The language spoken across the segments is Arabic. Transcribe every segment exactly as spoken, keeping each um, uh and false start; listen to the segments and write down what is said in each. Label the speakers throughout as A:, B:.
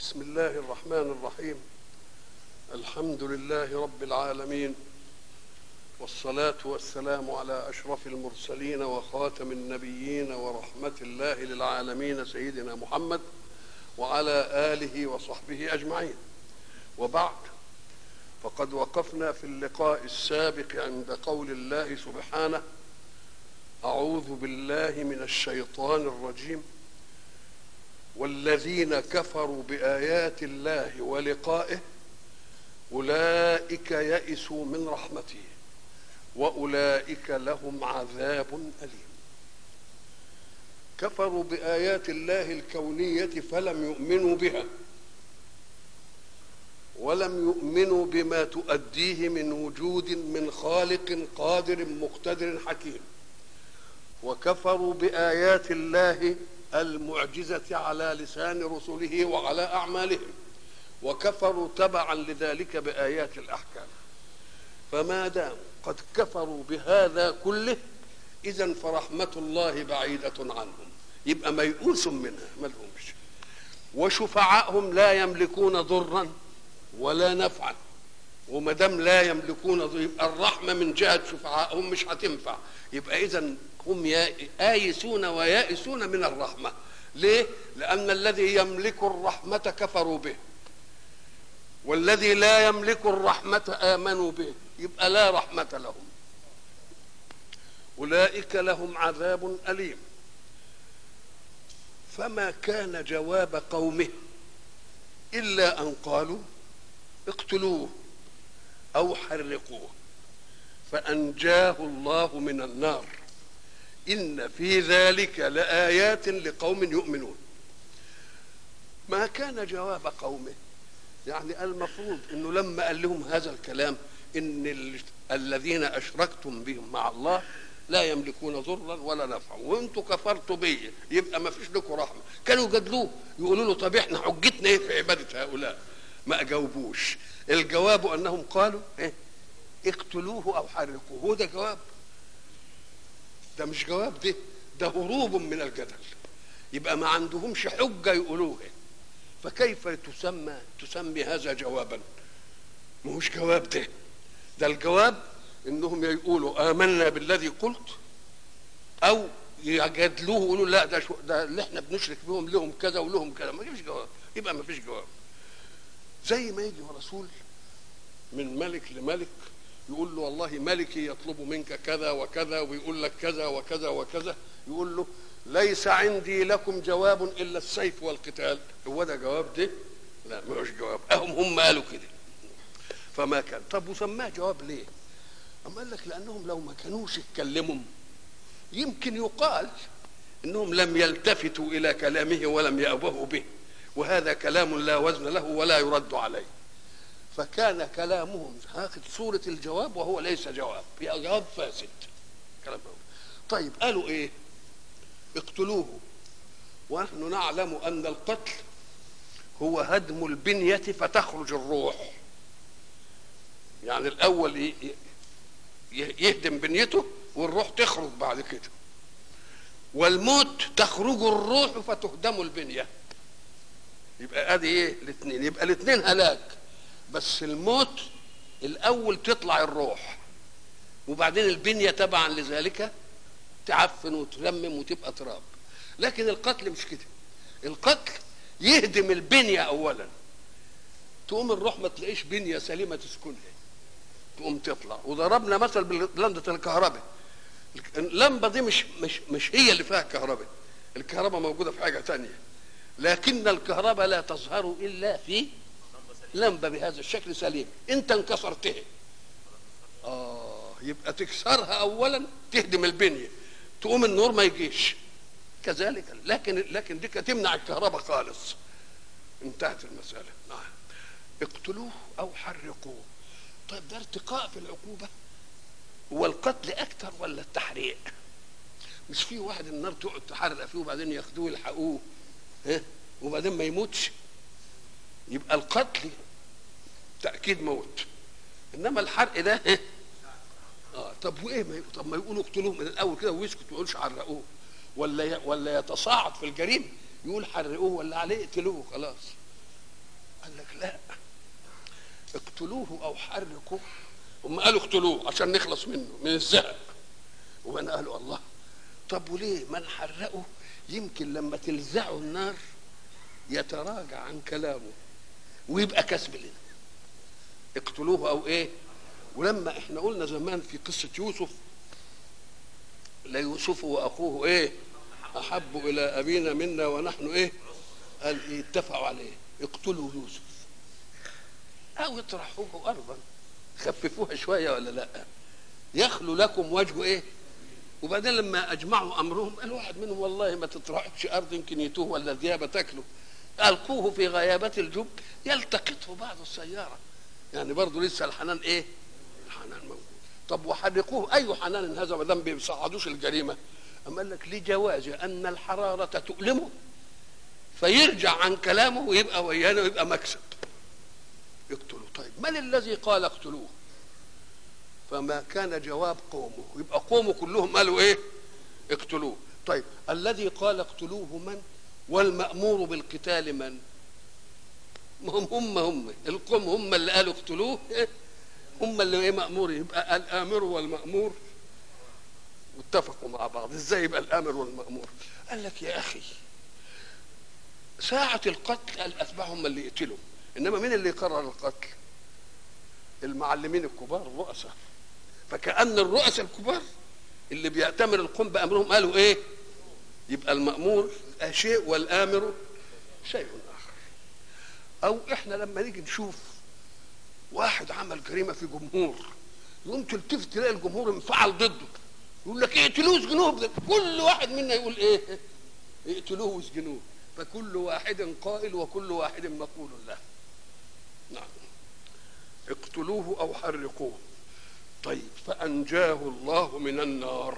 A: بسم الله الرحمن الرحيم. الحمد لله رب العالمين، والصلاة والسلام على أشرف المرسلين وخاتم النبيين ورحمة الله للعالمين سيدنا محمد وعلى آله وصحبه أجمعين. وبعد، فقد وقفنا في اللقاء السابق عند قول الله سبحانه: أعوذ بالله من الشيطان الرجيم: والذين كفروا بآيات الله ولقائه أولئك يئسوا من رحمته وأولئك لهم عذاب أليم. كفروا بآيات الله الكونية فلم يؤمنوا بها، ولم يؤمنوا بما تؤديه من وجود من خالق قادر مقتدر حكيم، وكفروا بآيات الله المعجزة على لسان رسله وعلى أعمالهم، وكفروا تبعا لذلك بآيات الأحكام. فما دام قد كفروا بهذا كله، إذن فرحمة الله بعيدة عنهم، يبقى ميؤوس منها، ما لهمش. وشفعائهم لا يملكون ضرا ولا نفعا، وما دام لا يملكون ضرا يبقى الرحمة من جهة شفعائهم مش هتنفع، يبقى إذن هم آيسون ويائسون من الرحمة. ليه؟ لأن الذي يملك الرحمة كفروا به، والذي لا يملك الرحمة آمنوا به، يبقى لا رحمة لهم. أولئك لهم عذاب أليم. فما كان جواب قومه إلا أن قالوا: اقتلوه أو حرقوه فأنجاه الله من النار إن في ذلك لآيات لقوم يؤمنون. ما كان جواب قومه، يعني المفروض انه لما قال لهم هذا الكلام ان الذين اشركتم بهم مع الله لا يملكون ضرا ولا نفعا وانتم كفرتوا بي، يبقى ما فيش لكم رحمه. كانوا يجادلوه يقولوا له: طب احنا حجتنا ايه في عباده هؤلاء؟ ما اجاوبوش. الجواب انهم قالوا: ايه؟ اقتلوه او حرقوه. هو ده جواب؟ ده مش جواب، ده ده هروب من الجدل. يبقى ما عندهمش حجه يقولوها، فكيف تسمى تسمي هذا جوابا؟ ما هوش جواب. ده ده الجواب انهم يقولوا آمنا بالذي قلت، او يجادلوه يقولوا لا ده شو ده اللي احنا بنشرك بهم لهم كذا ولهم كذا. ما فيش جواب، يبقى ما فيش جواب. زي ما يجي رسول من ملك لملك يقول له: والله ملكي يطلب منك كذا وكذا، ويقول لك كذا وكذا وكذا، يقول له: ليس عندي لكم جواب الا السيف والقتال. هو ده جواب ده؟ لا، ما هوش جواب. اهم هم قالوا كده. فما كان. طب وسماه جواب ليه؟ اما قال لك لانهم لو ما كانوش يتكلموا يمكن يقال انهم لم يلتفتوا الى كلامه ولم يأبهوا به، وهذا كلام لا وزن له ولا يرد عليه. فكان كلامهم هاخذ صورة الجواب وهو ليس جواب، هي جواب فاسد. كلام. طيب قالوا ايه؟ اقتلوه. ونحن نعلم ان القتل هو هدم البنية فتخرج الروح. يعني الاول يهدم بنيته والروح تخرج بعد كده، والموت تخرج الروح فتهدم البنية. يبقى ادي ايه؟ الاثنين. يبقى الاثنين هلاك، بس الموت الاول تطلع الروح، وبعدين البنية تبعا لذلك تعفن وتلمم وتبقى تراب. لكن القتل مش كده. القتل يهدم البنية اولا، تقوم الروح ما تلاقيش بنية سليمة تسكنها، تقوم تطلع. وضربنا مثل بلمبة الكهرباء. اللمبة دي مش مش مش هي اللي فيها كهرباء، الكهرباء موجودة في حاجة تانية، لكن الكهرباء لا تظهر الا في لمبة بهذا الشكل سليم. انت انكسرتها، اه يبقى تكسرها اولا تهدم البنية، تقوم النور ما يجيش. كذلك لكن لكن دي تمنع الكهرباء خالص. انتهت المسألة. نعم. اقتلوه او حرقوه. طيب ده ارتقاء في العقوبة. هو القتل اكتر ولا التحريق؟ مش في واحد النار تقعد تحرق فيه وبعدين ياخدوه يلحقوه ها وبعدين ما يموتش، يبقى القتل تأكيد موت، انما الحرق ده ها اه طب وايه؟ ما طب ما يقولوا اقتلوه من الاول كده ويسكت، ما يقولش حرقوه، ولا ي... ولا يتصاعد في الجريمه يقول حرقوه ولا عليه اقتلوه خلاص. قال لك لا، اقتلوه او حرقوه. هم قالوا اقتلوه عشان نخلص منه من الزهق، وانا قالوا الله، طب وليه ما نحرقه؟ يمكن لما تلزعه النار يتراجع عن كلامه ويبقى كسب لنا. اقتلوه او ايه. ولما احنا قلنا زمان في قصه يوسف، ليوسف واخوه ايه احب الى ابينا منا ونحن ايه، قال ايه اتفقوا عليه اقتلوا يوسف او اطرحوه ارضا، خففوها شويه ولا لا، يخلو لكم وجه ايه. وبعدين لما اجمعوا امرهم قال واحد منهم والله ما تطرحش ارض يمكن يتوه ولا الديابه تاكله، القوه في غيابات الجب يلتقطه بعض السياره. يعني برضه لسه الحنان ايه، الحنان موجود. طب وحرقوه، اي حنان هذا ما دام بيصعدوش الجريمه؟ اما قال لك لجواز ان الحراره تؤلمه فيرجع عن كلامه ويبقى ويانا ويبقى مكسب. يقتلوا. طيب من الذي قال اقتلوه؟ فما كان جواب قومه، يبقى قومه كلهم قالوا ايه اقتلوه. طيب الذي قال اقتلوه من؟ والمأمور بالقتال من؟ هم هم هم القوم هم اللي قالوا اقتلوه، هم اللي ايه مأمور. يبقى الآمر والمأمور واتفقوا مع بعض. ازاي يبقى الآمر والمأمور؟ قال لك يا اخي ساعة القتل الأتباع هم اللي يقتلوا، إنما مين اللي يقرر القتل؟ المعلمين الكبار الرؤساء. فكأن الرؤساء الكبار اللي بيأتمر القوم بأمرهم قالوا إيه؟ يبقى المأمور شيء والآمر شيء آخر. أو إحنا لما نيجي نشوف واحد عمل جريمة في جمهور، يقوم تلتفت تلاقي الجمهور انفعل ضده، يقول لك اقتلوه واسجنوه. كل واحد منا يقول إيه؟ اقتلوه واسجنوه. فكل واحد قائل وكل واحد مقول له. نعم. اقتلوه او حرقوه. طيب فانجاه الله من النار.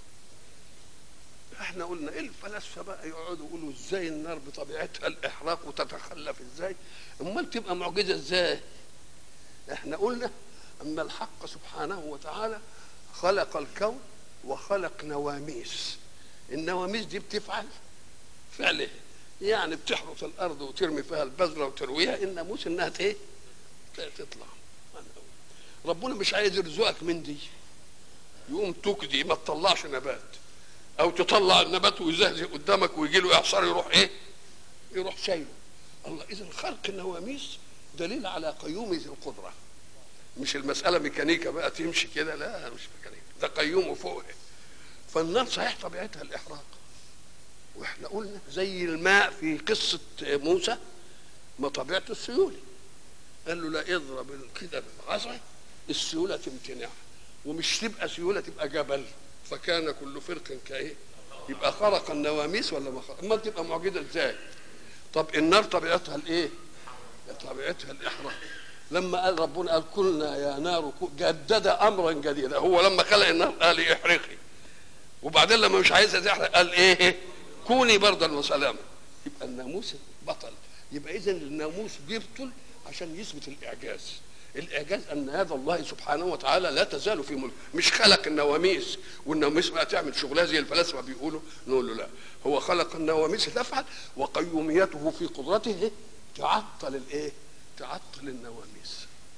A: احنا قلنا ايه الفلاسفه بقى يقعدوا يقولوا ازاي النار بطبيعتها الاحراق وتتخلف ازاي؟ امال تبقى معجزه ازاي؟ احنا قلنا ان الحق سبحانه وتعالى خلق الكون وخلق نواميس. النواميس دي بتفعل فعله، يعني بتحرث الارض وترمي فيها البذره وترويها. الناموس انها ايه؟ تطلع. ربنا مش عايز يرزقك من دي، يقوم تكدي ما تطلعش نبات، او تطلع النبات ويزهزه قدامك ويجي له اعصار يروح ايه؟ يروح شايله. الله. اذا خلق النواميس دليل على قيومه القدره، مش المساله ميكانيكا بقى تمشي كده، لا مش ميكانيكا، ده قيوم فوق. فالنار صحيح طبيعتها الاحراق، واحنا قلنا زي الماء في قصه موسى ما طبيعته السيوله، قال له لا اضرب كده بالعصا السيوله تمتنع، ومش تبقى سيوله تبقى جبل، فكان كل فرق كايه. يبقى خرق النواميس ولا ما خرق؟ اما تبقى معجزه ازاي؟ طب النار طبيعتها الايه؟ طبيعتها الاحراق. لما قال ربنا قال كلنا يا نار جدد امرا جديدا، هو لما خلق النار قال احرقي، وبعدين لما مش عايزها تحرق قال ايه؟ كوني بردا وسلاما. يبقى الناموس بطل. يبقى اذا الناموس بيبطل عشان يثبت الاعجاز. الاعجاز ان هذا الله سبحانه وتعالى لا تزال في ملك، مش خلق النواميس والنواميس بقى تعمل شغلها زي الفلاسفه بيقولوا. نقول له لا، هو خلق النواميس تفعل، وقيوميته في قدرته تعطل الايه؟ تعطل النواميس.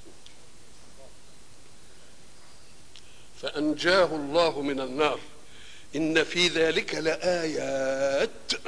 A: فانجاه الله من النار ان في ذلك لآيات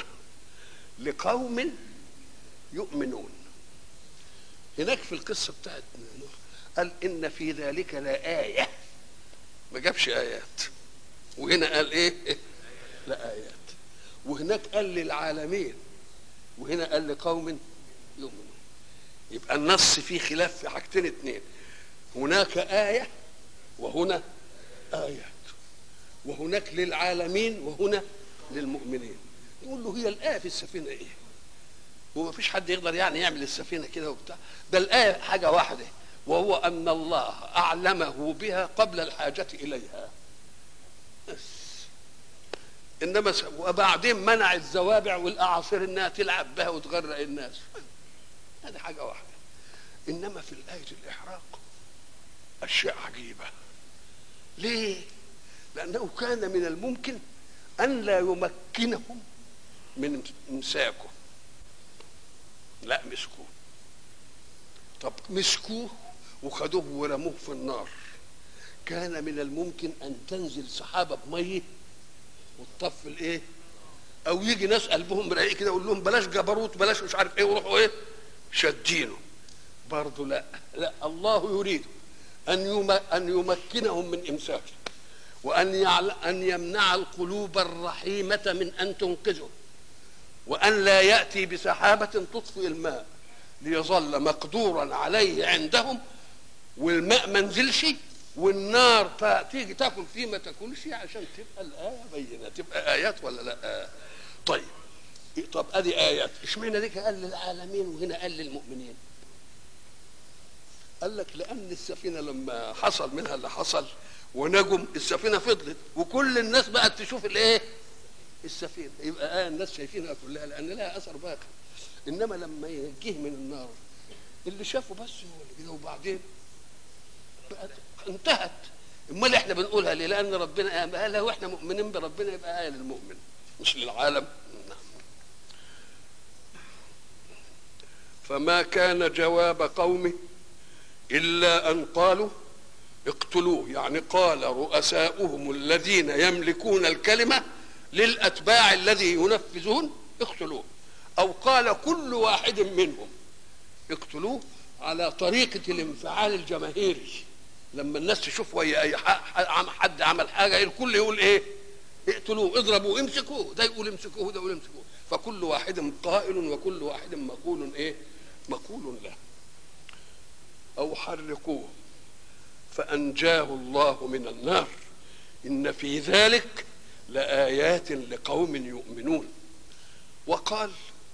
A: لقوم يؤمنون. هناك في القصه بتاعت نوح قال ان في ذلك لآية، ما جابش آيات. وهنا قال ايه؟ لآيات. وهناك قال للعالمين، وهنا قال لقوم يؤمنون. يبقى النص فيه خلاف في حاجتين اتنين، هناك آية وهنا آيات، وهناك للعالمين وهنا للمؤمنين. يقول له هي الآية في السفينة ايه؟ هو ما فيش حد يقدر يعني يعمل السفينة كده وبتاع، ده الآية حاجة واحدة، وهو أن الله أعلمه بها قبل الحاجة إليها بس. إنما وبعدين منع الزوابع والأعاصير إنها تلعب بها وتغرق الناس، هذه حاجة واحدة. إنما في الآية الإحراق أشياء عجيبة. ليه؟ لأنه كان من الممكن أن لا يمكنهم من إمساكه، لا مسكوه. طب مسكوه وخدوه ورموه في النار، كان من الممكن ان تنزل سحابه بميه وتطفي الايه، او يجي ناس قلبهم رقيق كده يقول لهم بلاش جبروت بلاش مش عارف ايه ويروحوا ايه شادينه. برضه لا لا، الله يريد ان ان يمكنهم من امساكه، وان ان يمنع القلوب الرحيمه من ان تنقذه، وان لا ياتي بسحابه تطفئ الماء ليظل مقدورا عليه عندهم، والماء ما نزلش والنار تيجي تاكل فيه ما تاكلش، عشان تبقى الايه بينه، تبقى ايات ولا لا؟ طيب طب ادي ايات، اشمعنى ديك قال للعالمين وهنا قال للمؤمنين؟ قال لك لان السفينه لما حصل منها اللي حصل ونجم السفينه فضلت وكل الناس بقت تشوف الايه؟ السفينه، يبقى آه الناس شايفينها كلها لان لها اثر باقي. انما لما ينجيه من النار اللي شافه بس هو اللي كده، وبعدين بقت انتهت. امال احنا بنقولها ليه؟ لان ربنا قالها واحنا مؤمنين بربنا، يبقى آية للمؤمن مش للعالم. نعم. فما كان جواب قومه الا ان قالوا اقتلوه، يعني قال رؤساؤهم الذين يملكون الكلمه للاتباع الذي ينفذون اقتلوه، او قال كل واحد منهم اقتلوه على طريقه الانفعال الجماهيري، لما الناس تشوف ويا اي حد عمل حاجه الكل يقول ايه؟ اقتلوه، اضربوه، امسكوه، ده يقول امسكوه ده يقول امسكوه، فكل واحد قائل وكل واحد مقول ايه؟ مقول له. او حرقوه فانجاه الله من النار ان في ذلك لآيات لقوم يؤمنون. وقال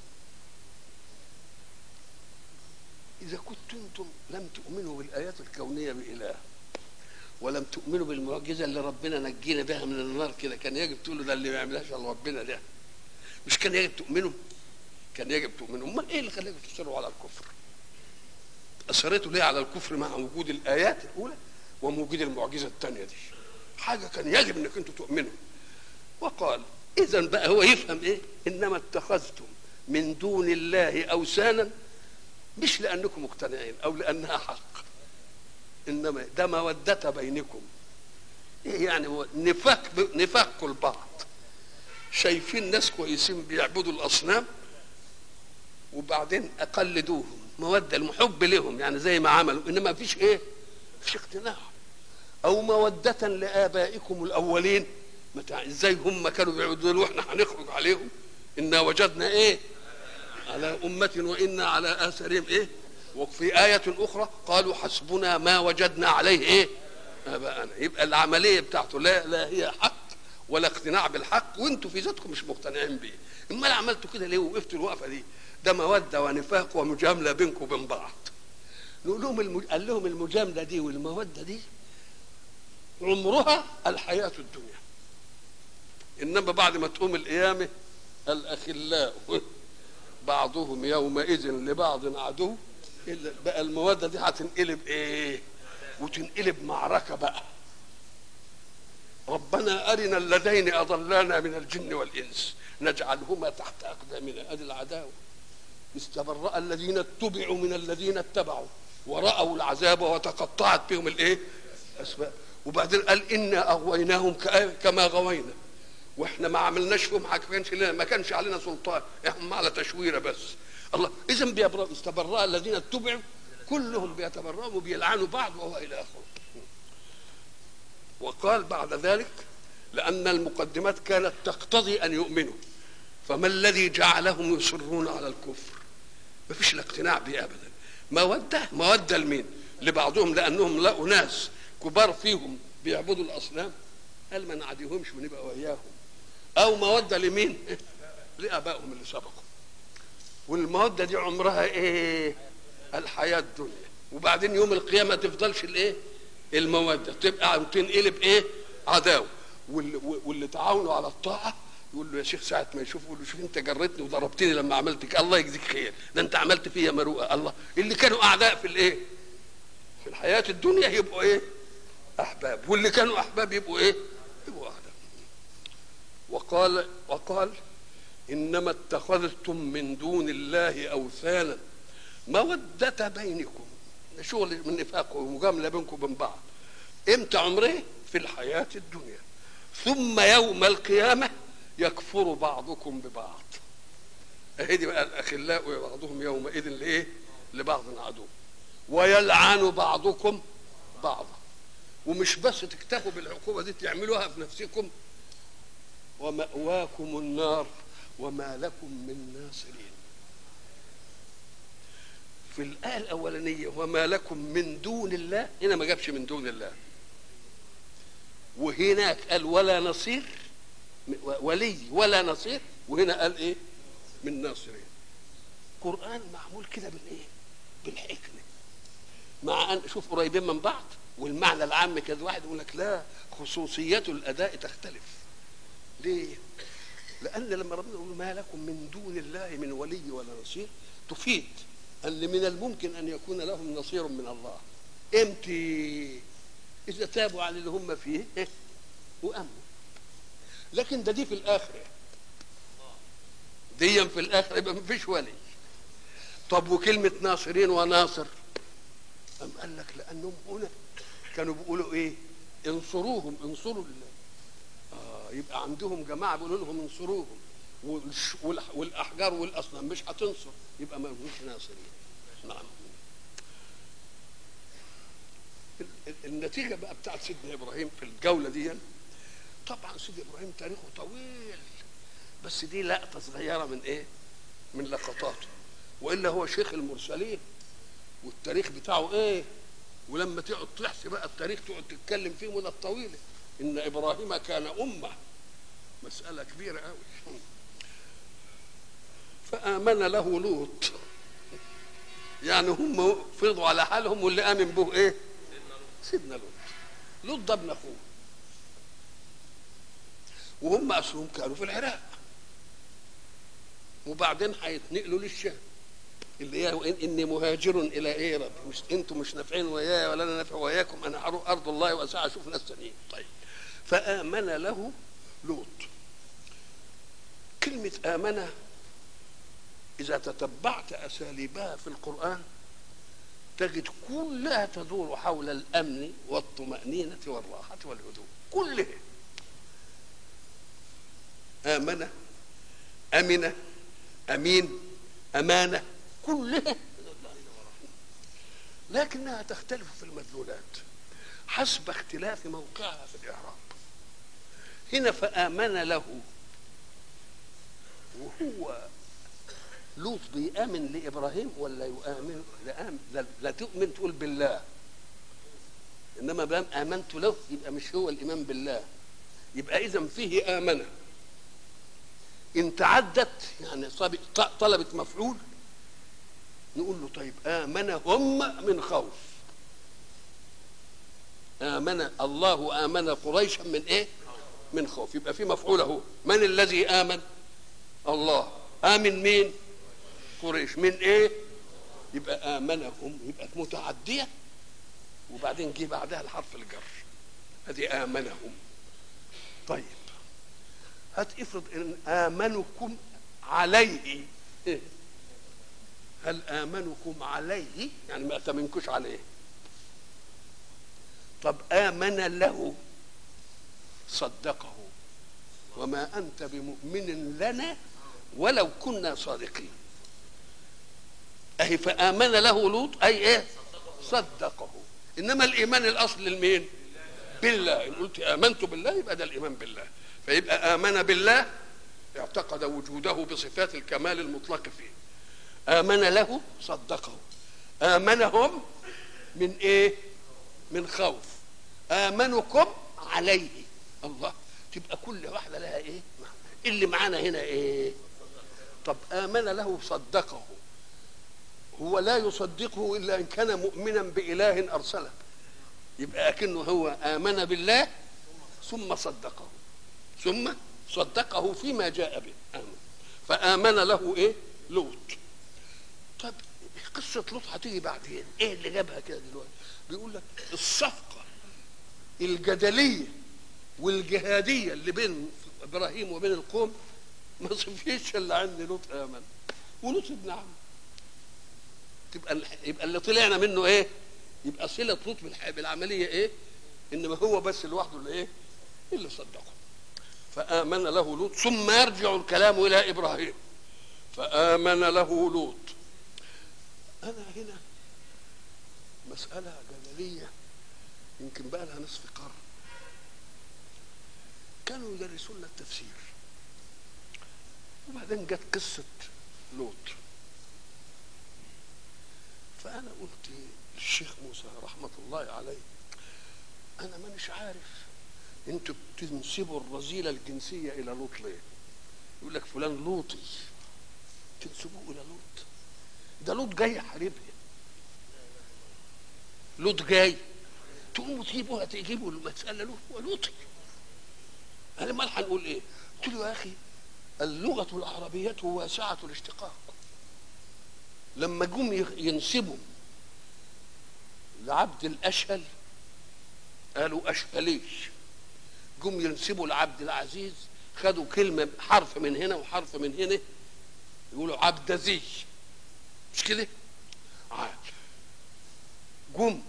A: إذا كنتم أنتم لم تؤمنوا بالآيات الكونية بإله ولم تؤمنوا بالمعجزة اللي ربنا نجينا بها من النار كده، كان يجب تقولوا ده اللي ما يعملهاش الا ربنا، ده مش كان يجب تؤمنوا؟ كان يجب تؤمنوا. امال ايه اللي خلاكم تصروا على الكفر؟ اصريتوا ليه على الكفر مع وجود الآيات الأولى ووجود المعجزة الثانية دي؟ حاجة كان يجب انك انتم تؤمنوا. وقال اذا بقى هو يفهم ايه؟ انما اتخذتم من دون الله اوثانا مش لانكم مقتنعين او لانها حق، انما ده موده بينكم. ايه يعني؟ نفاق نفاق البعض، شايفين ناس كويسين بيعبدوا الاصنام وبعدين اقلدوهم، موده المحب لهم يعني زي ما عملوا، انما فيش ايه؟ فيش اقتناع. او موده لابائكم الاولين، متى ازاي هم كانوا بيعبدوا واحنا هنخرج عليهم؟ انا وجدنا ايه؟ على امه وانا على اثارهم ايه؟ وفي آية أخرى قالوا حسبنا ما وجدنا عليه ايه؟ آباءنا. يبقى العملية بتاعته لا لا هي حق ولا اقتناع بالحق، وانتوا في ذاتكم مش مقتنعين بيه. امال عملتوا كده ليه وقفتوا الوقفة دي؟ ده مودة ونفاق ومجاملة بينكم وبين بعض. نقول لهم المج... قال لهم المجاملة دي والمودة دي عمرها الحياة الدنيا، انما بعد ما تقوم القيامة الأخلاء بعضهم يومئذ لبعض عدو، بقى المودة دي هتنقلب ايه؟ وتنقلب معركة بقى. ربنا أرنا اللذين أضلانا من الجن والإنس نجعلهما تحت أقدامنا، أدي العداوة. استبرأ الذين اتبعوا من الذين اتبعوا ورأوا العذاب وتقطعت بهم الايه؟ أسباب. وبعدين قال إنا أغويناهم كما غوينا، واحنا ما عملناش فيهم حاجه، ما كانش لنا ما كانش علينا سلطان، احنا على تشويره بس. الله اذا بيبرأ استبرأ الذين اتبعوا، كلهم بيتبرأوا وبيلعنوا بعض وهو الى اخره. وقال بعد ذلك لان المقدمات كانت تقتضي ان يؤمنوا، فما الذي جعلهم يصرون على الكفر؟ ما فيش الاقتناع به ابدا. موده موده لمين؟ لبعضهم، لانهم لقوا ناس كبار فيهم بيعبدوا الاصنام، قال ما نعديهمش ونبقى وياهم. او موده لمين؟ لابائهم اللي سبقوا. والموده دي عمرها ايه؟ الحياه الدنيا. وبعدين يوم القيامه ما تفضلش الايه؟ الموده، تبقى تنقلب ايه؟ عداوه. واللي تعاونوا على الطاعه يقول له يا شيخ ساعه ما يشوف يقول له شوف انت جريتني وضربتني لما عملتك، الله يجزيك خير، ده انت عملت فيا مروءه. الله اللي كانوا اعداء في الايه؟ في الحياه الدنيا يبقوا ايه؟ احباب، واللي كانوا احباب يبقوا ايه؟ يبقوا اعداء. وقال وقال انما اتخذتم من دون الله اوثانا موده بينكم. شغل من نفاق ومجامله بينكم وبين بعض. امتى عمره؟ في الحياه الدنيا. ثم يوم القيامه يكفر بعضكم ببعض. اهي دي بقى الاخلاء بعضهم يومئذ لايه؟ لبعض عدو. ويلعن بعضكم بعضا. ومش بس تكتفوا بالعقوبه دي تعملوها في نفسكم. ومأواكم النار وما لكم من ناصرين. في الآية الأولانية وما لكم من دون الله، هنا ما جابش من دون الله، وهناك قال ولا نصير، ولي ولا نصير، وهنا قال ايه؟ من ناصرين. قرآن معمول كده بالايه؟ بالحكمة، مع ان شوف قريبين من بعض والمعنى العام كده. واحد يقول لك لا، خصوصيات الأداء تختلف. ليه؟ لأن لما ربنا يقول ما لكم من دون الله من ولي ولا نصير، تفيد أن من الممكن أن يكون لهم نصير من الله. امتى؟ إذا تابوا عن اللي هم فيه وأمنوا. لكن ده دي في الآخرة، دي في الآخرة يبقى ما فيش ولي. طب وكلمة ناصرين وناصر أم قال لك لأنهم هنا كانوا بيقولوا إيه؟ انصروهم، انصروا الله. آه يبقى عندهم جماعة بيقولوا لهم انصروهم، والأحجار والأصنام مش هتنصر، يبقى ما فيش ناصرين. نعم. النتيجة بقى بتاعت سيدنا إبراهيم في الجولة دي، طبعا سيدنا إبراهيم تاريخه طويل، بس دي لقطة صغيرة من إيه؟ من لقطاته. وإلا هو شيخ المرسلين والتاريخ بتاعه إيه؟ ولما تقعد تحسي بقى التاريخ تقعد تتكلم فيه مدة طويلة. إن إبراهيم كان أمة، مسألة كبيرة قوي. فآمن له لوط، يعني هم فرضوا على حالهم، واللي آمن به إيه؟ سيدنا لوط. لوط ده ابن أخوه، وهم أصلهم كانوا في العراق، وبعدين هيتنقلوا للشام اللي هي إني مهاجر إلى إيه ربي، مش أنتم مش نافعين وياي ولا أنا نافع وياكم، أنا هروح أرض الله وأسعى أشوف ناس تانيين. طيب، فآمن له لوط. كلمة آمنة إذا تتبعت أساليبها في القرآن تجد كلها تدور حول الأمن والطمأنينة والراحة والهدوء، كلها. آمنة، أمنة، أمين، أمانة، كلها، لكنها تختلف في المدلولات حسب اختلاف موقعها في الإعراب. هنا فآمن له، وهو لوط بيآمن لإبراهيم ولا يؤمن؟ لا, لا تؤمن تقول بالله، إنما بام آمنت له يبقى مش هو الإيمان بالله. يبقى إذن فيه آمنة إن تعدت يعني طلبت مفعول، نقول له طيب آمنهم من خوف. آمن الله، آمن قريشا من إيه؟ من خوف. يبقى في مفعول اهو. من الذي آمن؟ الله. آمن مين؟ قريش. من إيه؟ يبقى آمنهم، يبقى متعدية وبعدين جه بعدها الحرف الجر، هذه آمنهم. طيب هات افرض ان آمنكم عليه، إيه؟ هل آمنكم عليه يعني ما أتمنكوش عليه. طب آمن له صدقه وما أنت بمؤمن لنا ولو كنا صادقين. أهي فآمن له لوط أي إيه؟ صدقه. إنما الإيمان الأصل للمين؟ بالله. إن قلت آمنت بالله يبقى ده الإيمان بالله. فيبقى آمن بالله اعتقد وجوده بصفات الكمال المطلق فيه. آمن له صدقه. آمنهم من إيه؟ من خوف. آمنكم عليه. الله، تبقى كل واحدة لها إيه؟ اللي معانا هنا إيه؟ طب آمن له صدقه، هو لا يصدقه إلا إن كان مؤمنا بإله أرسله. يبقى أكنه هو آمن بالله ثم صدقه، ثم صدقه فيما جاء به. آمن. فآمن له إيه؟ لوط. طب قصة لوط هتيجي بعدين، إيه اللي جابها كده دلوقتي؟ بيقول لك الصفقة الجدلية والجهادية اللي بين إبراهيم وبين القوم ما صفيش إلا عند لوط آمن، ولوط ابن عم. تبقى يبقى اللي طلعنا منه ايه؟ يبقى صله لوط بالعمليه ايه؟ انما هو بس لوحده اللي ايه؟ اللي صدقه. فآمن له لوط، ثم يرجع الكلام الى ابراهيم. فآمن له لوط. انا هنا مساله جدليه يمكن بقى لها نصف قرن. كانوا يدرسون لنا التفسير، وبعدين جت قصه لوط. فانا قلت للشيخ موسى رحمه الله عليه، انا مانيش عارف انتوا بتنسبوا الرذيله الجنسيه الى لوط ليه؟ يقول لك فلان لوطي، تنسبوه الى لوط؟ ده لوط جاي يحاربها، لوط جاي، تقوموا تجيبوها تجيبوا المساله له هو لوطي. انا امال هنقول ايه؟ قلت له يا اخي اللغه العربيه واسعه الاشتقاق. لما جم ينسبوا لعبد الاشهل قالوا اشهليش، جم ينسبوا لعبد العزيز خدوا كلمه حرف من هنا وحرف من هنا يقولوا عبد زي، مش كده؟ جم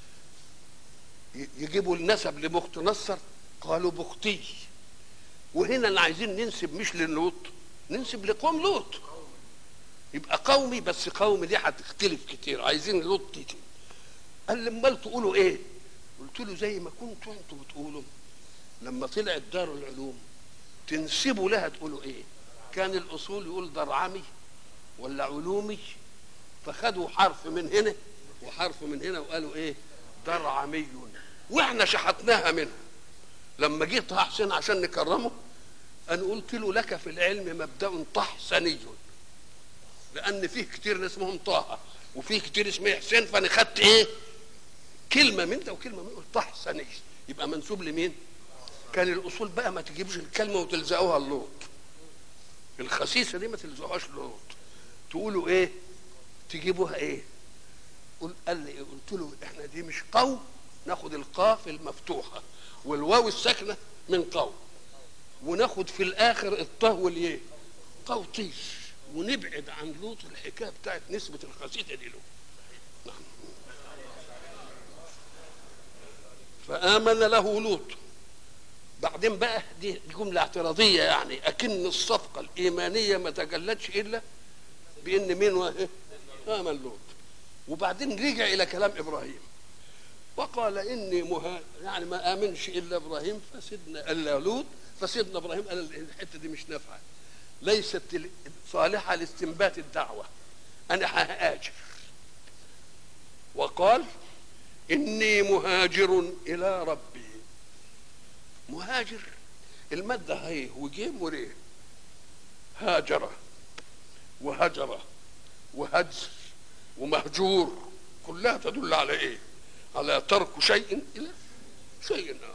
A: يجيبوا النسب لبخت نصر قالوا بختي. وهنا اللي عايزين ننسب مش للوط، ننسب لقوم لوط، يبقى قومي، بس قومي دي هتختلف كتير، عايزين لوط تيجي. قال لي امال تقولوا ايه؟ قلت له زي ما كنتوا انتوا بتقولوا لما طلعت دار العلوم تنسبوا لها تقولوا ايه؟ كان الاصول يقول درعمي ولا علومي، فخدوا حرف من هنا وحرف من هنا وقالوا ايه؟ درعمي. واحنا شحتناها منه. لما جه طه حسين عشان نكرمه انا قلت له لك في العلم مبدأ طحسني، لان فيه كتير اسمهم طه وفيه كتير اسمه حسين، فانا خدت ايه؟ كلمه من ده وكلمه من طحسني، يبقى منسوب لمين؟ كان الاصول بقى ما تجيبوش الكلمه وتلزقوها اللوط، الخسيسه دي ما تلزقوهاش اللوط، تقولوا ايه؟ تجيبوها ايه؟ قل قال لي قلت له احنا دي مش قوم، ناخد القاف المفتوحه والواو الساكنه من قوم، وناخد في الاخر الطه والياء قوطيش، ونبعد عن لوط الحكايه بتاعت نسبه الخسيسه دي له. نعم. فآمن له لوط. بعدين بقى دي جمله اعتراضيه، يعني اكن الصفقه الايمانيه ما تجلتش الا بان مين وايه؟ آمن لوط. وبعدين رجع الى كلام ابراهيم وقال اني مها يعني ما امنش الا ابراهيم، فسيدنا الا لوط، فسيدنا ابراهيم قال الحته دي مش نافعه، ليست صالحه لاستنبات الدعوه، انا هاجر. وقال اني مهاجر الى ربي. مهاجر الماده هي وجيم وريه، هاجر وهجر وهجر ومهجور، كلها تدل على ايه؟ على ترك شيء الى شيء اخر.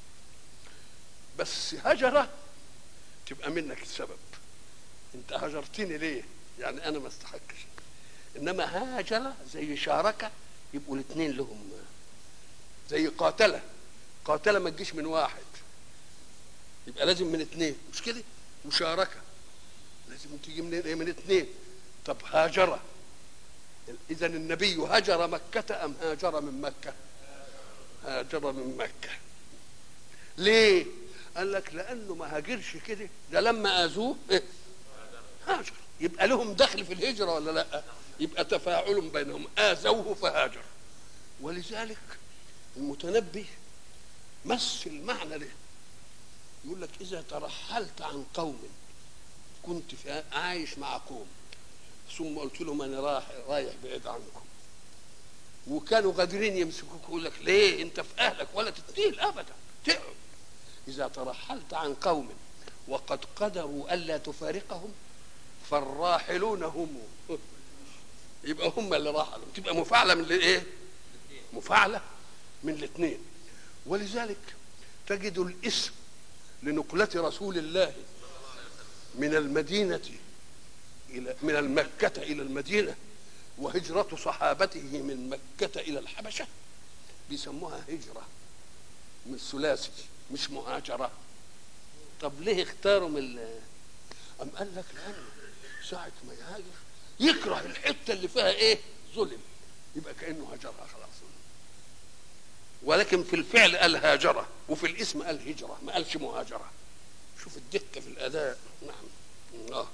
A: بس هجره تبقى منك السبب، انت هجرتني ليه؟ يعني انا ما استحقش. انما هاجر زي شاركه، يبقوا الاثنين لهم، زي قاتله، قاتله ما تجيش من واحد، يبقى لازم من اثنين، مش كده؟ مشاركه لازم تيجي من ايه؟ من اثنين. طب هاجر، اذا النبي هاجر مكه ام هاجر من مكه؟ هاجر من مكه. ليه؟ قال لك لانه ما هاجرش كده، ده لما اذوه إيه؟ هاجر، يبقى لهم دخل في الهجره ولا لا؟ يبقى تفاعل بينهم، اذوه فهاجر. ولذلك المتنبي مثل المعنى ده، يقول لك اذا ترحلت عن قوم، كنت في عايش مع قوم ثم قلت لهم انا رايح رايح بعيد عنكم، وكانوا قادرين يمسكوك، يقول لك ليه؟ انت في اهلك ولا تتنيل ابدا، تعب. اذا ترحلت عن قوم وقد قدروا الا تفارقهم فالراحلون هم، يبقى هم اللي راحلوا، تبقى مفاعله من الايه؟ مفاعله من الاثنين. ولذلك تجد الاسم لنقلة رسول الله من المدينة إلى من المكة إلى المدينة، وهجرة صحابته من مكة إلى الحبشة، بيسموها هجرة من ثلاثي مش مهاجرة. طب ليه اختاروا من؟ أم قال لك لأنه ساعة ما يهاجر يكره الحتة اللي فيها إيه؟ ظلم، يبقى كأنه هجرها خلاص. ولكن في الفعل قال هاجره، وفي الاسم قال هجره، ما قالش مهاجره. شوف الدقه في الاداء. نعم. آه.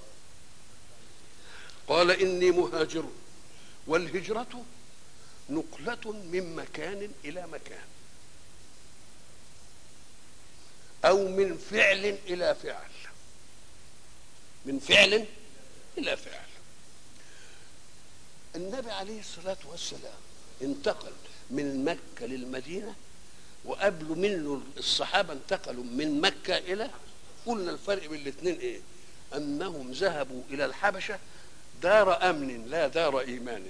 A: قال اني مهاجر، والهجره نقله من مكان الى مكان، او من فعل الى فعل، من فعل الى فعل. النبي عليه الصلاه والسلام انتقل من مكه للمدينه، وقبله منه الصحابه انتقلوا من مكه الى، قلنا الفرق بين الاثنين ايه؟ انهم ذهبوا الى الحبشه دار امن لا دار ايمان.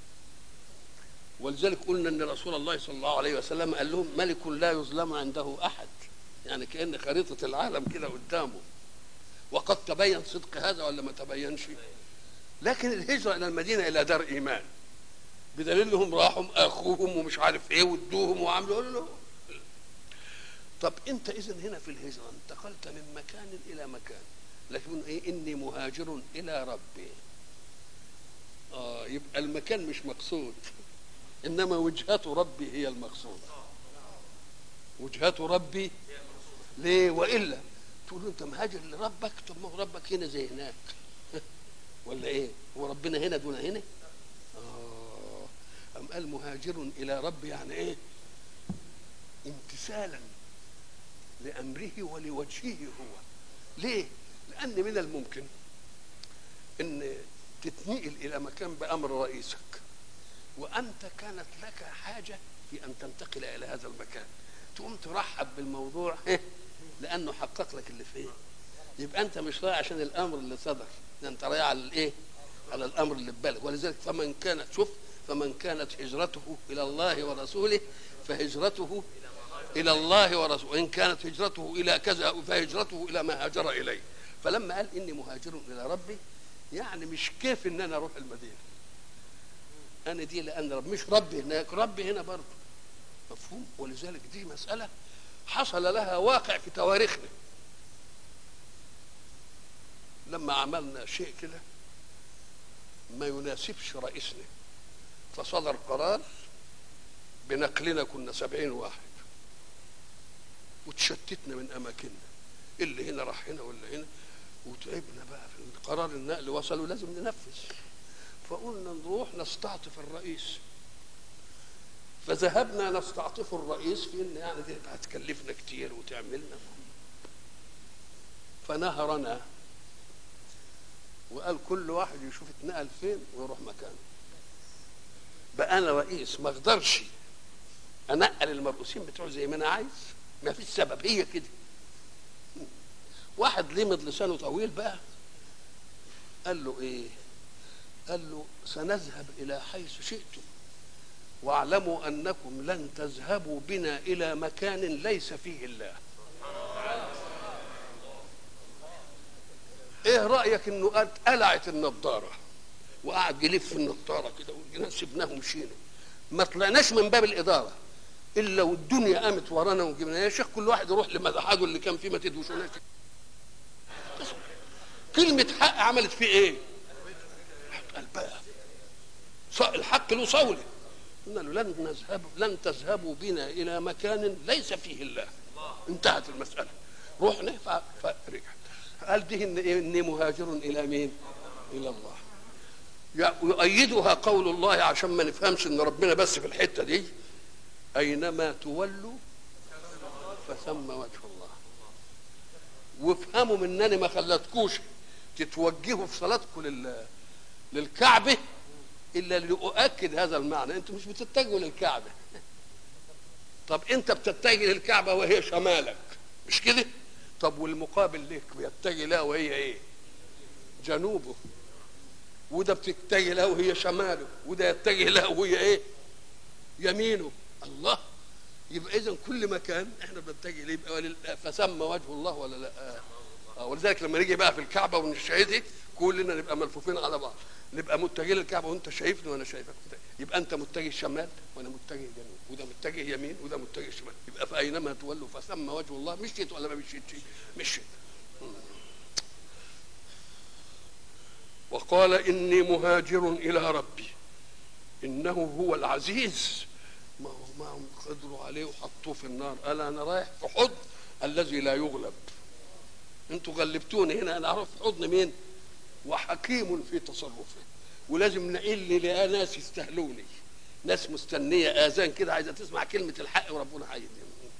A: ولذلك قلنا ان رسول الله صلى الله عليه وسلم قال لهم ملك لا يظلم عنده احد، يعني كأن خريطه العالم كده قدامه، وقد تبين صدق هذا ولا ما تبينش. لكن الهجره الى المدينه الى دار ايمان، بدليل انهم راحوا اخوهم ومش عارف ايه وادوهم وعملوا له. طب انت اذا هنا في الهجره انتقلت من مكان الى مكان، لكن ايه؟ اني مهاجر الى ربي. اه يبقى المكان مش مقصود، انما وجهة ربي هي المقصودة. وجهة ربي ليه؟ والا تقول انت مهاجر لربك، طب ما هو ربك هنا زي هناك ولا ايه؟ هو ربنا هنا دون هنا؟ اه ام قال مهاجر الى ربي، يعني ايه؟ امتثالا لامره ولوجهه هو. ليه؟ لان من الممكن ان تتنقل الى مكان بامر رئيسك، وانت كانت لك حاجه في ان تنتقل الى هذا المكان، تقوم ترحب بالموضوع لانه حقق لك اللي فيه. يبقى انت مش رايح عشان الامر اللي صدر، ده انت رايح على الايه؟ على الامر اللي في بالك. ولذلك فمن كانت، شوف، فمن كانت هجرته الى الله ورسوله فهجرته الى الله ورسوله، وان كانت هجرته الى كذا فهجرته الى ما هاجر اليه. فلما قال اني مهاجر الى ربي، يعني مش كيف ان انا اروح المدينه، انا دي لان رب مش ربي هناك، ربي هنا برضه. مفهوم؟ ولذلك دي مساله حصل لها واقع في تواريخنا. لما عملنا شيء كده ما يناسبش رئيسنا، فصدر قرار بنقلنا، كنا سبعين واحد وتشتتنا من اماكننا، اللي هنا راح هنا ولا هنا، وتعبنا بقى في قرار النقل، وصلوا لازم ننفذ. فقلنا نروح نستعطف الرئيس، فذهبنا نستعطف الرئيس في ان يعني دي هتكلفنا كتير وتعملنا. فنهرنا وقال كل واحد يشوف اتنقل فين ويروح مكانه. بقى انا رئيس ما اقدرش انقل المرؤوسين بتوعه زي ما انا عايز، ما فيش سبب، هي كده. واحد لمض لسانه طويل بقى، قال له ايه؟ قال له سنذهب الى حيث شئتم، واعلموا انكم لن تذهبوا بنا الى مكان ليس فيه الله. ايه رايك انه قلعت النضاره وقعد يلف النضاره كده وجينا سيبناه ومشينا، ما طلعناش من باب الاداره الا والدنيا قامت ورانا وجبنا يا شيخ كل واحد يروح لمدحاده اللي كان فيه، ما تدوشوناش. كلمه حق عملت فيه ايه؟ قلبها الحق له صوله. قلنا له لن نذهب لن تذهبوا بنا الى مكان ليس فيه الله. انتهت المساله. رحنا فرجع. قال دي اني مهاجر الى مين؟ الى الله. يؤيدها قول الله عشان ما نفهمش ان ربنا بس في الحته دي، اينما تولوا فثم وجه الله. وافهموا منني ما خلتكوش تتوجهوا في صلاتكم لل للكعبه الا لأؤكد هذا المعنى. انتم مش بتتجهوا للكعبه، طب انت بتتجه للكعبه وهي شمالك، مش كده؟ طب والمقابل لك بيتجه لها وهي ايه؟ جنوبه. وده بتتجه لها وهي شماله، وده يتجه لها وهي ايه؟ يمينه. الله. يبقى اذا كل مكان احنا بنتجه ليه يبقى فسمى وجه الله ولا لا؟ آه. ولذلك لما نيجي بقى في الكعبه ونشهدها كلنا نبقى ملفوفين على بعض، نبقى متجهين للكعبه وانت شايفني وانا شايفك، يبقى انت متجه شمال وانا متجه جنوب، وده متجه يمين وده متجه شمال، يبقى فاينما تولوا فثم وجه الله. مشيت ولا ما مشيتش؟ مشيت. وقال اني مهاجر الى ربي. انه هو العزيز. ما هو ما هم قدروا عليه وحطوه في النار، قال انا رايح في حضن الذي لا يغلب. انتوا غلبتوني هنا، انا اعرف في حضن مين؟ وحكيم في تصرفه. ولازم نقل لقى ناس يستهلوني، ناس مستنيه اذان كده عايزه تسمع كلمه الحق وربنا هيديهم.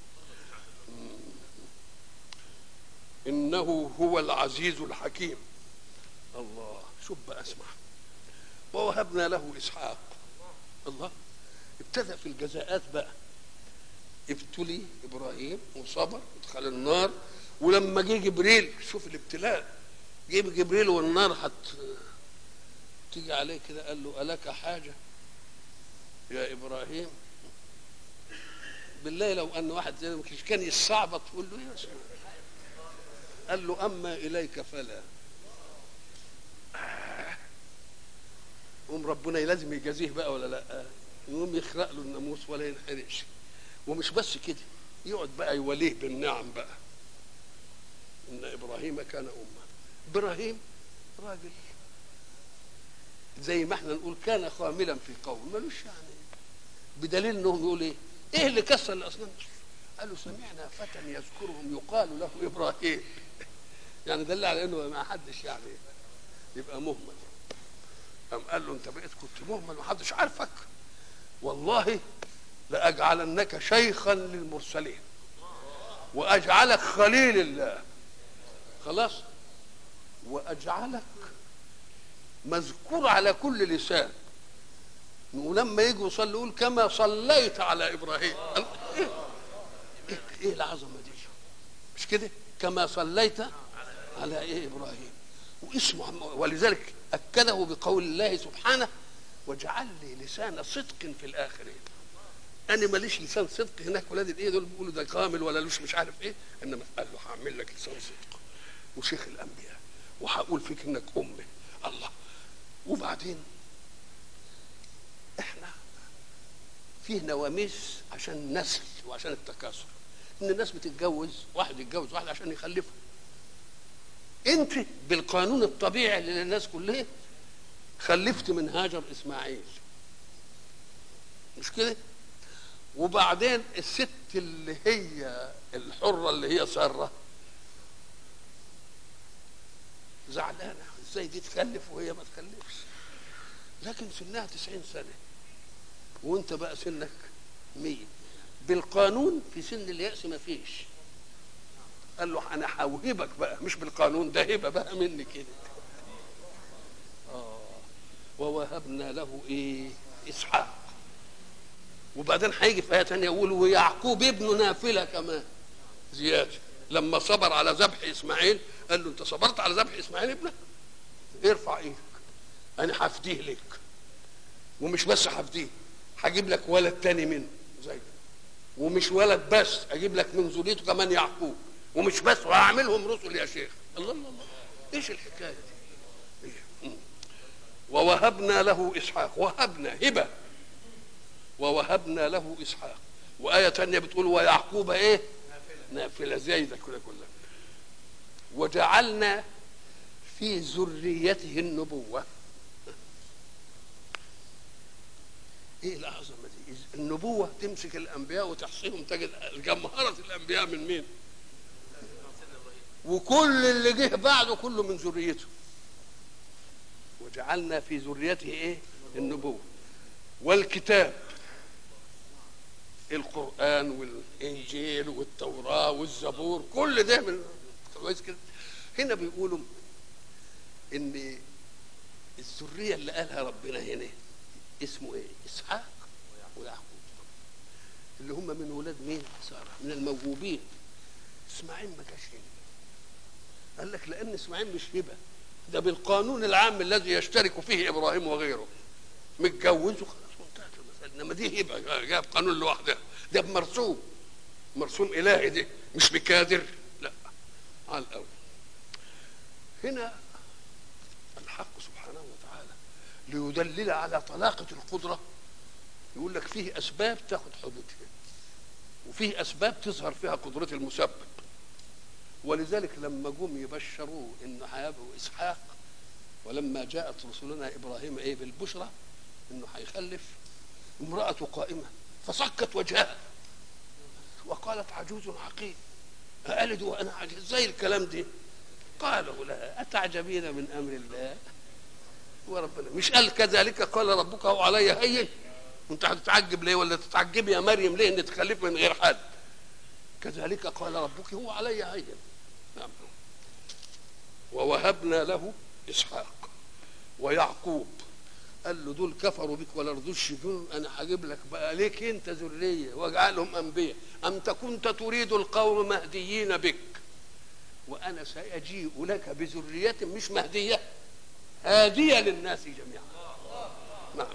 A: انه هو العزيز الحكيم. الله، شوف بقى اسمع. ووهبنا له اسحاق. الله، ابتدأ في الجزاءات بقى. ابتلي ابراهيم وصبر ودخل النار، ولما جه جبريل، شوف الابتلاء، جيب جبريل والنار حت تيجي عليه كده، قال له ألك حاجة يا إبراهيم؟ بالله لو أن واحد زي ما كان يصعب تقول له يا سيدي. قال له أما إليك فلا. قوم ربنا لازم يجازيه بقى ولا لا؟ يقوم يخرق له الناموس ولا ينحرقش. ومش بس كده، يقعد بقى يوليه بالنعم بقى. إن إبراهيم كان أمة. إبراهيم راجل زي ما احنا نقول كان خاملا في قوم، ملوش يعني، بدليل انهم يقول ايه؟ ايه اللي كسر الاصنام؟ قالوا سمعنا فتى يذكرهم يقال له ابراهيم. يعني دل على انه ما حدش يعني يبقى مهمل. قام قال له انت بقيت كنت مهمل ومحدش عارفك، والله لاجعلنك شيخا للمرسلين واجعلك خليل الله. خلاص، واجعلك مذكور على كل لسان. ولما يجوا يصلوا يقول كما صليت على ابراهيم. ايه, إيه, إيه العظمه دي؟ مش كده؟ كما صليت على ايه ابراهيم. واسمه، ولذلك اكده بقول الله سبحانه واجعل لي لسان صدق في الاخرين. انا ماليش لسان صدق هناك، ولاد الايه دول بيقولوا ده كامل ولا لوش مش عارف ايه، انما قال له هعمل لك لسان صدق وشيخ الانبياء وهقول فيك انك امه. الله. وبعدين احنا فيه نواميس عشان النسل وعشان التكاثر، ان الناس بتتجوز، واحد يتجوز واحد عشان يخلفه. انت بالقانون الطبيعي للناس كلها خلفت من هاجر اسماعيل، مش كده؟ وبعدين الست اللي هي الحره اللي هي ساره زعلانه، ازاي دي تخلف وهي ما تخلفش؟ لكن سنها تسعين سنه وانت بقى سنك مية. بالقانون في سن اليأس ما فيش. قال له انا هوهبك بقى، مش بالقانون، ده هبه بقى مني كده. اه ووهبنا له ايه؟ اسحاق. وبعدين هيجي في ايه ثانيه يقول ويعقوب ابن نافله كمان زياده. لما صبر على ذبح اسماعيل قال له انت صبرت على ذبح اسماعيل ابنك؟ ارفع ايدك انا هفديه لك، ومش بس هفديه، هجيب لك ولد تاني منه زي، ومش ولد بس، اجيب لك من ذريته كمان يعقوب، ومش بس وهعملهم رسل يا شيخ. الله الله الله، ايش الحكايه دي؟ إيه؟ ووهبنا له اسحاق. وهبنا هبه، ووهبنا له اسحاق. وايه ثانيه بتقول ويعقوب ايه؟ نافله زي ده كده كلها. وجعلنا في ذريته النبوه. ايه العظمه دي؟ النبوه تمسك الانبياء وتحصيهم، تجد جمهره الانبياء من مين؟ وكل اللي جه بعده كله من ذريته. وجعلنا في ذريته ايه؟ النبوه. والكتاب، القران والانجيل والتوراه والزبور، كل ده من كويس كده. هنا بيقولوا ان الذريه اللي قالها ربنا هنا اسمه ايه؟ اسحاق ويعقوب، اللي هم من ولاد مين؟ ساره، من الموهوبين. اسماعيل ما جاش هنا، قال لك لان اسماعيل مش هبه، ده بالقانون العام الذي يشترك فيه ابراهيم وغيره، متجوز وخلاص وانتهت المساله. انما دي هبه جاب قانون لوحدها، ده بمرسوم، مرسوم الهي، ده مش بكادر، لا على الاول. هنا الحق سبحانه وتعالى ليدلل على طلاقه القدره يقول لك فيه اسباب تاخد حدودها، وفيه اسباب تظهر فيها قدره المسبب. ولذلك لما جم يبشروه انه هيبقوا اسحاق، ولما جاءت رسلنا ابراهيم ايه؟ بالبشرى، انه هيخلف، امرأته قائمة فصكت وجهها وقالت عجوز عقيم أألد وأنا عجوز، زي الكلام دي. قالوا لها أتعجبين من أمر الله وربنا، مش قال كذلك قال ربك هو علي هين؟ وانت هتتعجب ليه؟ ولا تتعجب يا مريم ليه ان تخلف من غير حد؟ كذلك قال ربك هو علي هين. نعم. ووهبنا له إسحاق ويعقوب. قال له دول كفروا بك ولا رضوش يجون، انا هجيب لك بقى ليك انت ذريه واجعلهم انبياء. انت كنت تريد القوم مهديين بك، وانا ساجيء لك بذريه مش مهديه، هاديه للناس جميعا. نعم.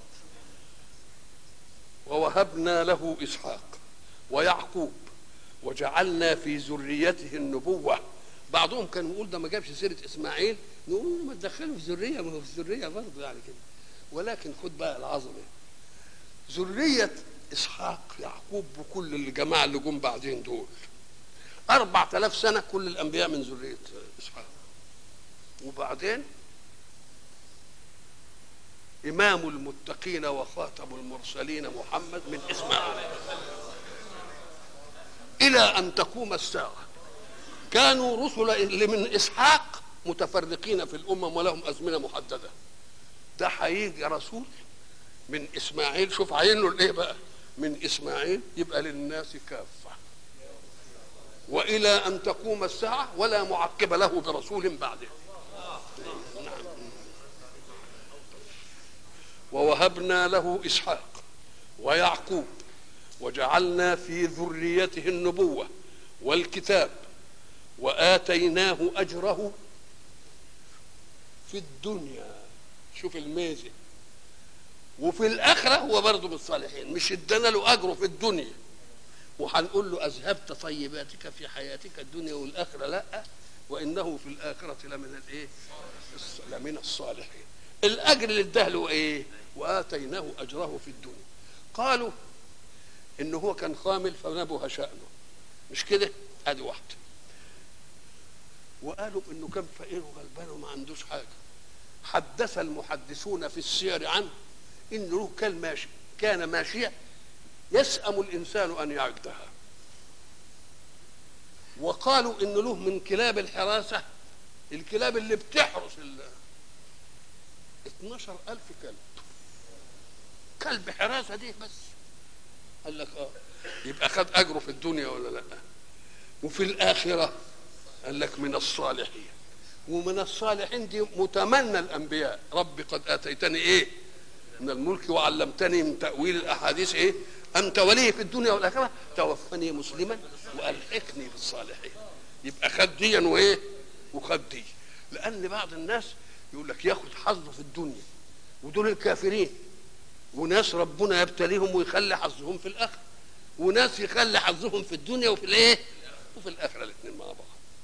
A: ووهبنا له اسحاق ويعقوب وجعلنا في ذريته النبوه. بعضهم كان يقول ده ما جابش سيره اسماعيل، نقول ما تدخله في ذريه، ما هو في ذريه برضه يعني كده. ولكن خد بقى العظمه، ذريه اسحاق يعقوب وكل الجماعه اللي جم بعدين دول أربعة آلاف سنه كل الانبياء من ذريه اسحاق. وبعدين امام المتقين وخاتم المرسلين محمد من اسماعيل الى ان تقوم الساعه. كانوا رسل اللي من اسحاق متفرقين في الامم ولهم ازمنه محدده. ده هيجي رسول من اسماعيل، شوف عينه الايه بقى، من اسماعيل يبقى للناس كافه والى ان تقوم الساعه ولا معقب له برسول بعده. نعم. ووهبنا له اسحاق ويعقوب وجعلنا في ذريته النبوه والكتاب وآتيناه أجره في الدنيا. شوف الميزة. وفي الآخرة هو برضه من الصالحين، مش ادانا له أجره في الدنيا وهنقول له أذهبت طيباتك في حياتك الدنيا والآخرة لا، وإنه في الآخرة لمن الإيه؟ لمن الصالحين. الأجر اللي اداه له إيه؟ وآتيناه أجره في الدنيا. قالوا إنه هو كان خامل فنبه شأنه، مش كده؟ أدي واحدة. وقالوا انه كان فقير وغلبان وما عندوش حاجه. حدث المحدثون في السير عنه انه له كان ماشي كان ماشيا يسأم الانسان ان يعدها. وقالوا انه له من كلاب الحراسه، الكلاب اللي بتحرس ال اثناشر ألف كلب، كلب حراسه دي بس. قال لك اه يبقى خد اجره في الدنيا ولا لا؟ وفي الاخره قال لك من الصالحين. ومن الصالحين دي متمنى الانبياء، ربي قد اتيتني ايه من الملك وعلمتني من تاويل الاحاديث ايه انت ولي في الدنيا والاخره توفني مسلما والحقني بالصالحين. يبقى خد ديا وايه وخد دي. لان بعض الناس يقول لك ياخد حظه في الدنيا ودول الكافرين، وناس ربنا يبتليهم ويخلي حظهم في الاخره، وناس يخلي حظهم في الدنيا وفي الايه وفي الاخره الاثنين مع بعض.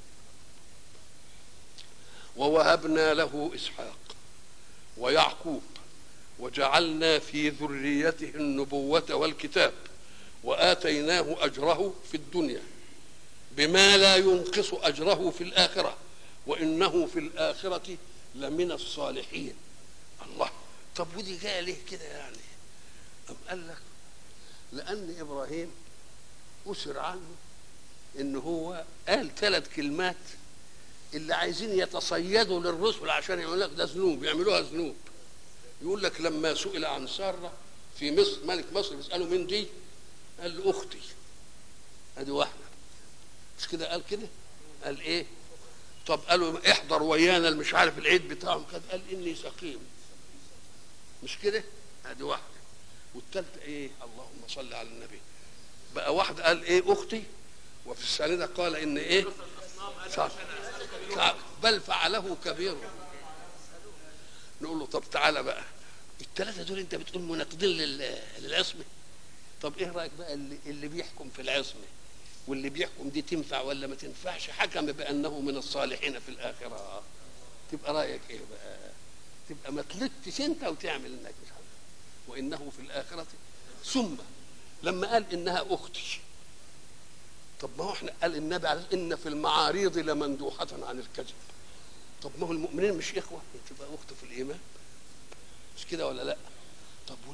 A: ووهبنا له اسحاق ويعقوب وجعلنا في ذريته النبوة والكتاب وآتيناه أجره في الدنيا بما لا ينقص أجره في الآخرة وإنه في الآخرة لمن الصالحين. الله، طب ودي جايه ليه كده يعني؟ أم قال لك لأن إبراهيم أسر عنه إن هو قال ثلاث كلمات اللي عايزين يتصيدوا للرسل عشان يقول لك ده ذنوب، يعملوها ذنوب. يقول لك لما سئل عن سارة في مصر، ملك مصر بيسأله مين دي؟ قال له أختي. ادي واحدة، مش كده؟ قال كده؟ قال ايه؟ طب قالوا احضر ويانا مش عارف العيد بتاعهم كده، قال اني سقيم، مش كده؟ ادي واحدة. والثالثة ايه؟ اللهم صل على النبي. بقى واحدة قال ايه؟ اختي، وفي الثالثة قال ان ايه؟ صار بل فعله كبيره. نقول له طب تعالى بقى، الثلاثه دول انت بتقول مناقضين للعصمه، طب ايه رايك بقى اللي, اللي بيحكم في العصمه واللي بيحكم دي تنفع ولا ما تنفعش؟ حكم بانه من الصالحين في الاخره، تبقى رايك ايه بقى؟ تبقى ما تلتش انت وتعمل انك مش عارف. وانه في الاخره ثم لما قال انها اختي، طب ما هو احنا قال النبي عليه ان في المعاريض لمندوحه عن الكذب. طب ما هو المؤمنين مش اخوه؟ تبقى اخت في الايمان، مش كده ولا لا؟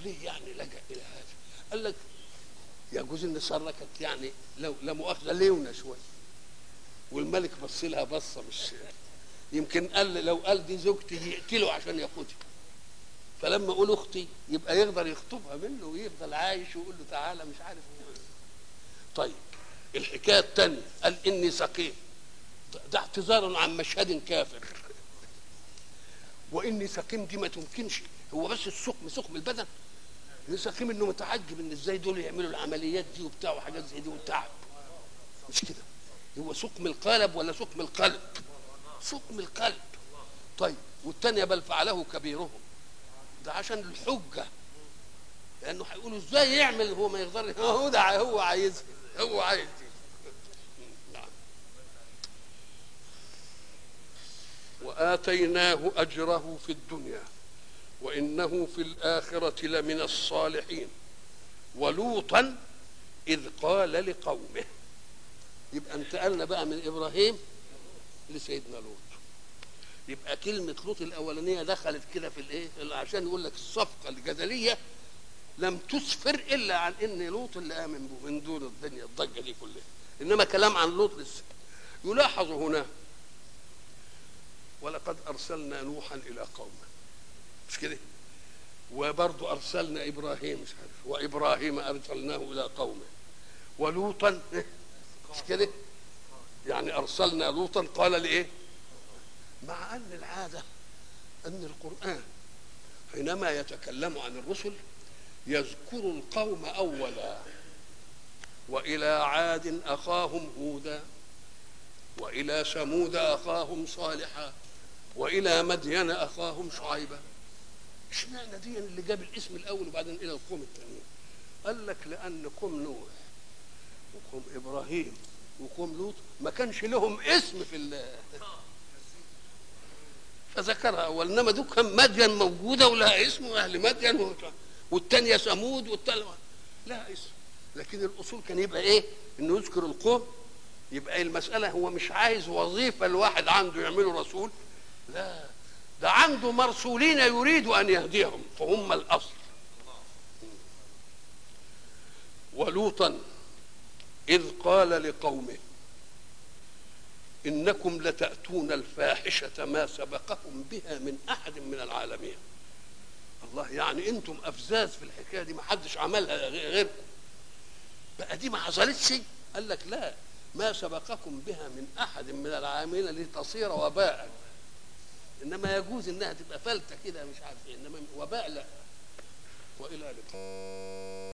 A: ليه يعني لجأ الى هذا؟ قال لك يجوز ان ساره كانت يعني لو لا مؤاخذه ليونه شويه، والملك بص لها بصه مش يمكن قال لو قال دي زوجتي يقتله عشان ياخدها، فلما اقول اختي يبقى يقدر يخطبها منه ويفضل عايش ويقول له تعالى مش عارف هو. طيب الحكايه الثانيه قال اني سقيم، ده اعتذار عن مشهد كافر. واني سقيم دي ما تمكنش، هو بس السقم سقم البدن، اني سقيم انه متعجب ان ازاي دول يعملوا العمليات دي وبتاع وحاجات زي دي وتعب، مش كده؟ هو سقم القالب ولا سقم القلب؟ سقم القلب. طيب والثانيه بل فعله كبيرهم، ده عشان الحجه، لانه هيقولوا ازاي يعمل هو ما يقدرش، هو ده هو عايزها، هو عايز دي. نعم. وآتيناه أجره في الدنيا وإنه في الآخرة لمن الصالحين ولوطا إذ قال لقومه. يبقى انتقلنا بقى من إبراهيم لسيدنا لوط. يبقى كلمة لوط الأولانية دخلت كده في الإيه؟ عشان يقول لك الصفقة الجدلية لم تسفر إلا عن إن لوط اللي آمن به من دون الدنيا الضجة دي كلها، إنما كلام عن لوط لسه. يلاحظ هنا ولقد أرسلنا نوحا إلى قومه، مش كده؟ وبرضه أرسلنا إبراهيم، مش عارف، وإبراهيم أرسلناه إلى قومه، ولوطا مش كده؟ يعني أرسلنا لوطا قال لإيه؟ مع أن العادة أن القرآن حينما يتكلم عن الرسل يذكر القوم أولا، وإلى عاد أخاهم هودا، وإلى ثمود أخاهم صالحا، وإلى مدين أخاهم شعيبا. اشمعنى دي اللي جاب الاسم الأول وبعدين إلى القوم الثانيين؟ قال لك لأن قوم نوح وقوم إبراهيم وقوم لوط ما كانش لهم اسم في الله فذكرها أول، إنما دول كان مدين موجودة ولها اسم، أهل مدين، والثانية ثمود والثالثة لها اسم، لكن الأصول كان يبقى إيه؟ إنه يذكر القوم. يبقى المسألة هو مش عايز وظيفة الواحد عنده يعمله رسول، لا، ده عنده مرسولين يريد أن يهديهم فهم الأصل. ولوطا إذ قال لقومه إنكم لتأتون الفاحشة ما سبقكم بها من أحد من العالمين. الله، يعني أنتم أفزاز في الحكاية دي، ما حدش عملها غيركم، بقى دي ما حصلتش؟ قال لك لا، ما سبقكم بها من أحد من العالمين لتصير وباء، إنما يجوز إنها تبقى فلتة كده مش عارف إيه، إنما وباء لا. وإلى لقاء.